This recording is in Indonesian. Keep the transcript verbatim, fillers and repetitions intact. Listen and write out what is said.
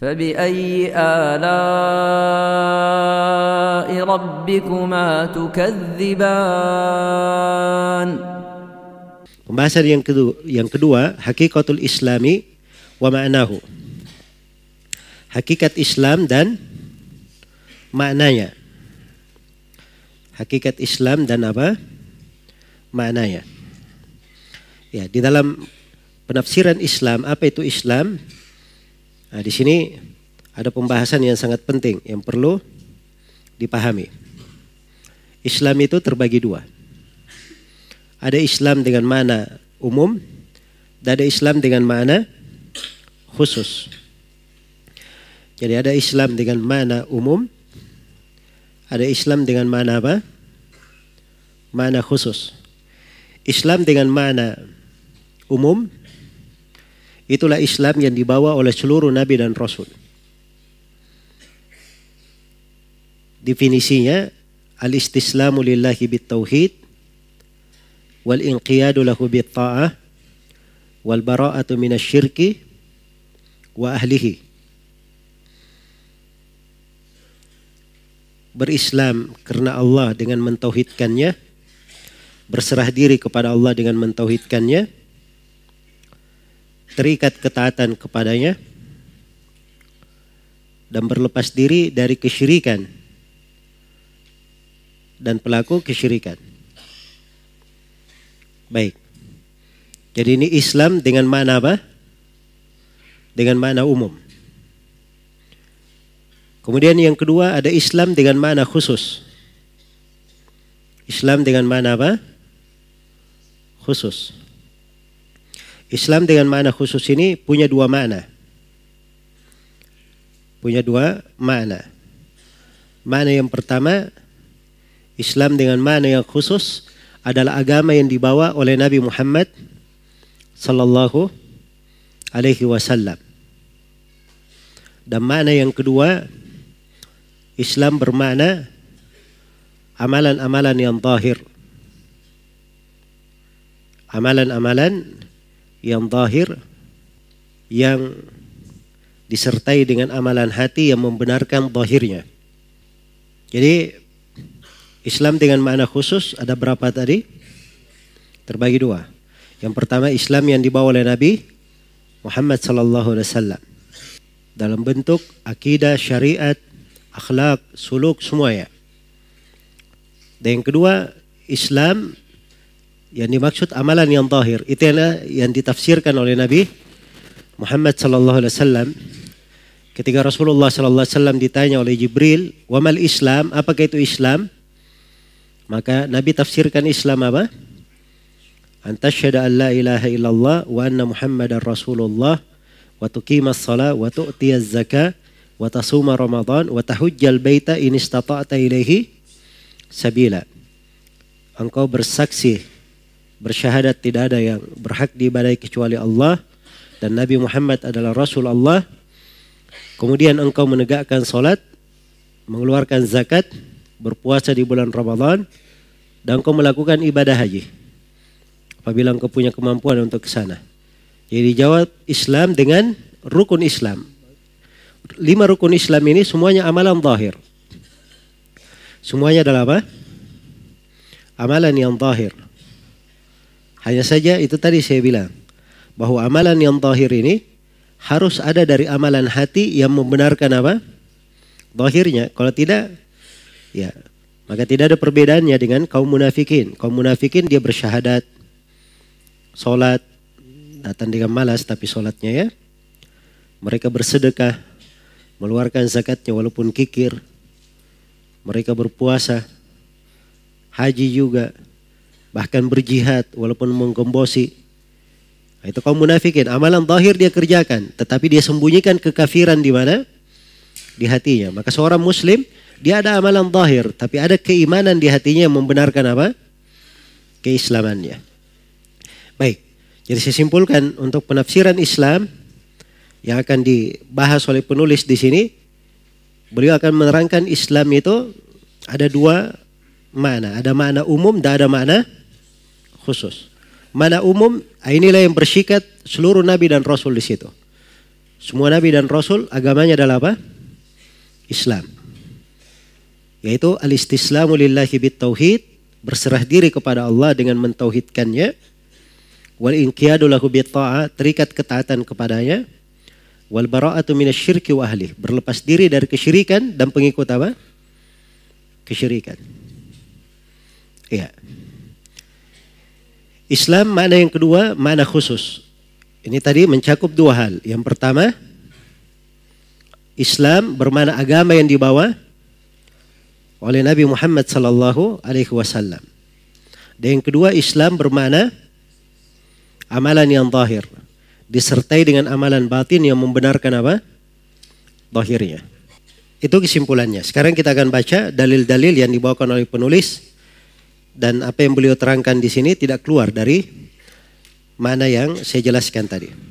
فبأي آلاء ربكما تكذبان. Pembahasan yang kedua, yang kedua hakikatul islami wa ma'nahu. Hakikat Islam dan maknanya. Hakikat Islam dan apa? Maknanya. Ya, di dalam penafsiran Islam, apa itu Islam? Nah, di sini ada pembahasan yang sangat penting yang perlu dipahami. Islam itu terbagi dua. Ada Islam dengan makna umum, dan ada Islam dengan makna khusus. Jadi ada Islam dengan makna umum, ada Islam dengan makna apa? Makna khusus. Islam dengan makna umum, itulah Islam yang dibawa oleh seluruh Nabi dan Rasul. Definisinya, al-istislamu lillahi bit-tauhid, wal-inqiyadu lahu bit-ta'ah, wal-bara'atu minasyirki wa ahlihi. Berislam karena Allah dengan mentauhidkannya, berserah diri kepada Allah dengan mentauhidkannya, terikat ketaatan kepadanya, dan berlepas diri dari kesyirikan dan pelaku kesyirikan. Baik. Jadi ini Islam dengan makna apa? Dengan makna umum. Kemudian yang kedua ada Islam dengan makna khusus. Islam dengan makna apa? Khusus. Islam dengan makna khusus ini punya dua makna. Punya dua makna. Makna yang pertama, Islam dengan makna yang khusus adalah agama yang dibawa oleh Nabi Muhammad sallallahu alaihi wasallam. Dan makna yang kedua, Islam bermakna amalan-amalan yang zahir. Amalan-amalan yang zahir yang disertai dengan amalan hati yang membenarkan zahirnya. Jadi Islam dengan makna khusus ada berapa tadi? Terbagi dua. Yang pertama Islam yang dibawa oleh Nabi Muhammad sallallahu alaihi wasallam dalam bentuk akidah, syariat, akhlak, suluk semuanya. Dan yang kedua Islam yang dimaksud amalan yang zahir, itu yang ditafsirkan oleh Nabi Muhammad sallallahu alaihi wasallam ketika Rasulullah sallallahu alaihi wasallam ditanya oleh Jibril, "Wa mal Islam?" Apakah itu Islam? Maka Nabi tafsirkan Islam apa? Antasyhadu an la ilaha illallah wa anna Muhammadar Rasulullah wa tuqimas shalah wa tu'tiyaz zakah wa tasuma Ramadan wa tahujjal baita in istata'ta ilaihi sabila. Engkau bersaksi, bersyahadat tidak ada yang berhak diibadahi kecuali Allah dan Nabi Muhammad adalah Rasul Allah. Kemudian engkau menegakkan salat, mengeluarkan zakat, berpuasa di bulan Ramadan, dan engkau melakukan ibadah haji apabila engkau punya kemampuan untuk ke sana. Jadi dijawab Islam dengan rukun Islam. Lima rukun Islam ini semuanya amalan zahir. Semuanya adalah apa? Amalan yang zahir. Hanya saja itu tadi saya bilang bahwa amalan yang zahir ini harus ada dari amalan hati yang membenarkan apa? Zahirnya. Kalau tidak, ya maka tidak ada perbedaannya dengan kaum munafikin. Kaum munafikin dia bersyahadat, sholat, datang dengan malas tapi sholatnya ya. Mereka bersedekah, mengeluarkan zakatnya walaupun kikir. Mereka berpuasa, haji juga. Bahkan berjihad walaupun menggembosi. Nah, itu kaum munafikin. Amalan zahir dia kerjakan, tetapi dia sembunyikan kekafiran di mana? Di hatinya. Maka seorang muslim dia ada amalan zahir, tapi ada keimanan di hatinya yang membenarkan apa? Keislamannya. Baik. Jadi saya simpulkan untuk penafsiran Islam yang akan dibahas oleh penulis di sini, beliau akan menerangkan Islam itu ada dua makna. Ada makna umum dan ada makna khusus. Makna umum inilah yang bersyikat seluruh nabi dan rasul di situ. Semua nabi dan rasul agamanya adalah apa? Islam. Yaitu al-istislamu lillahi bit-tauhid, berserah diri kepada Allah dengan mentauhidkannya. Wal inqiyadu lahu bit-ta'ah, terikat ketaatan kepadanya. Wal bara'atu minasyirki wa ahli, berlepas diri dari kesyirikan dan pengikut apa? Kesyirikan. Iya. Islam makna yang kedua, makna khusus. Ini tadi mencakup dua hal. Yang pertama, Islam bermakna agama yang dibawa oleh Nabi Muhammad sallallahu alaihi wasallam. Dan yang kedua, Islam bermakna amalan yang zahir, disertai dengan amalan batin yang membenarkan apa? Zahirnya. Itu kesimpulannya. Sekarang kita akan baca dalil-dalil yang dibawakan oleh penulis, dan apa yang beliau terangkan di sini tidak keluar dari mana yang saya jelaskan tadi.